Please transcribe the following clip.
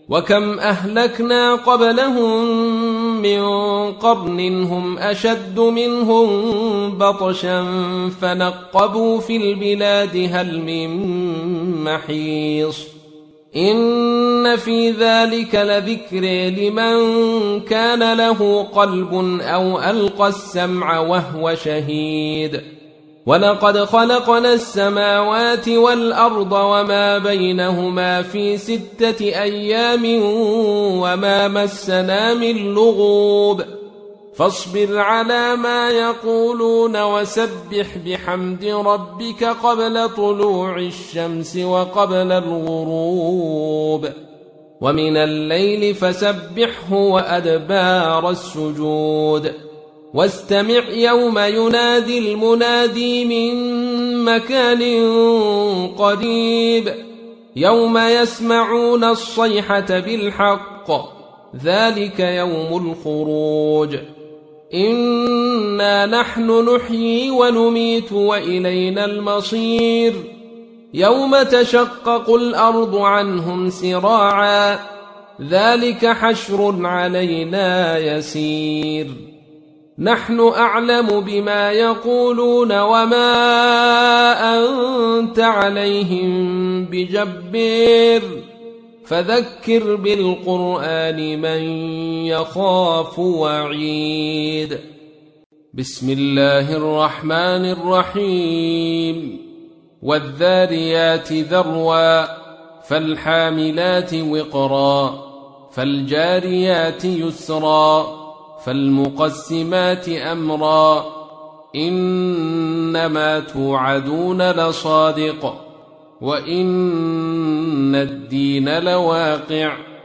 وكم أهلكنا قبلهم من قرن هم أشد منهم بطشا فنقبوا في البلاد هل من محيص إن في ذلك لذكر لمن كان له قلب أو ألقى السمع وهو شهيد ولقد خلقنا السماوات والأرض وما بينهما في 6 أيام وما مسنا من لغوب فاصبر على ما يقولون وسبح بحمد ربك قبل طلوع الشمس وقبل الغروب ومن الليل فسبحه وأدبار السجود واستمع يوم ينادي المنادي من مكان قريب يوم يسمعون الصيحة بالحق ذلك يوم الخروج إنا نحن نحيي ونميت وإلينا المصير يوم تشقق الأرض عنهم سراعا ذلك حشر علينا يسير نحن أعلم بما يقولون وما أنت عليهم بجبير فذكر بالقرآن من يخاف وعيد بسم الله الرحمن الرحيم والذاريات ذروا فالحاملات وقرا فالجاريات يسرا فالمقسمات أمرا إنما توعدون لصادق وإن الدين لواقع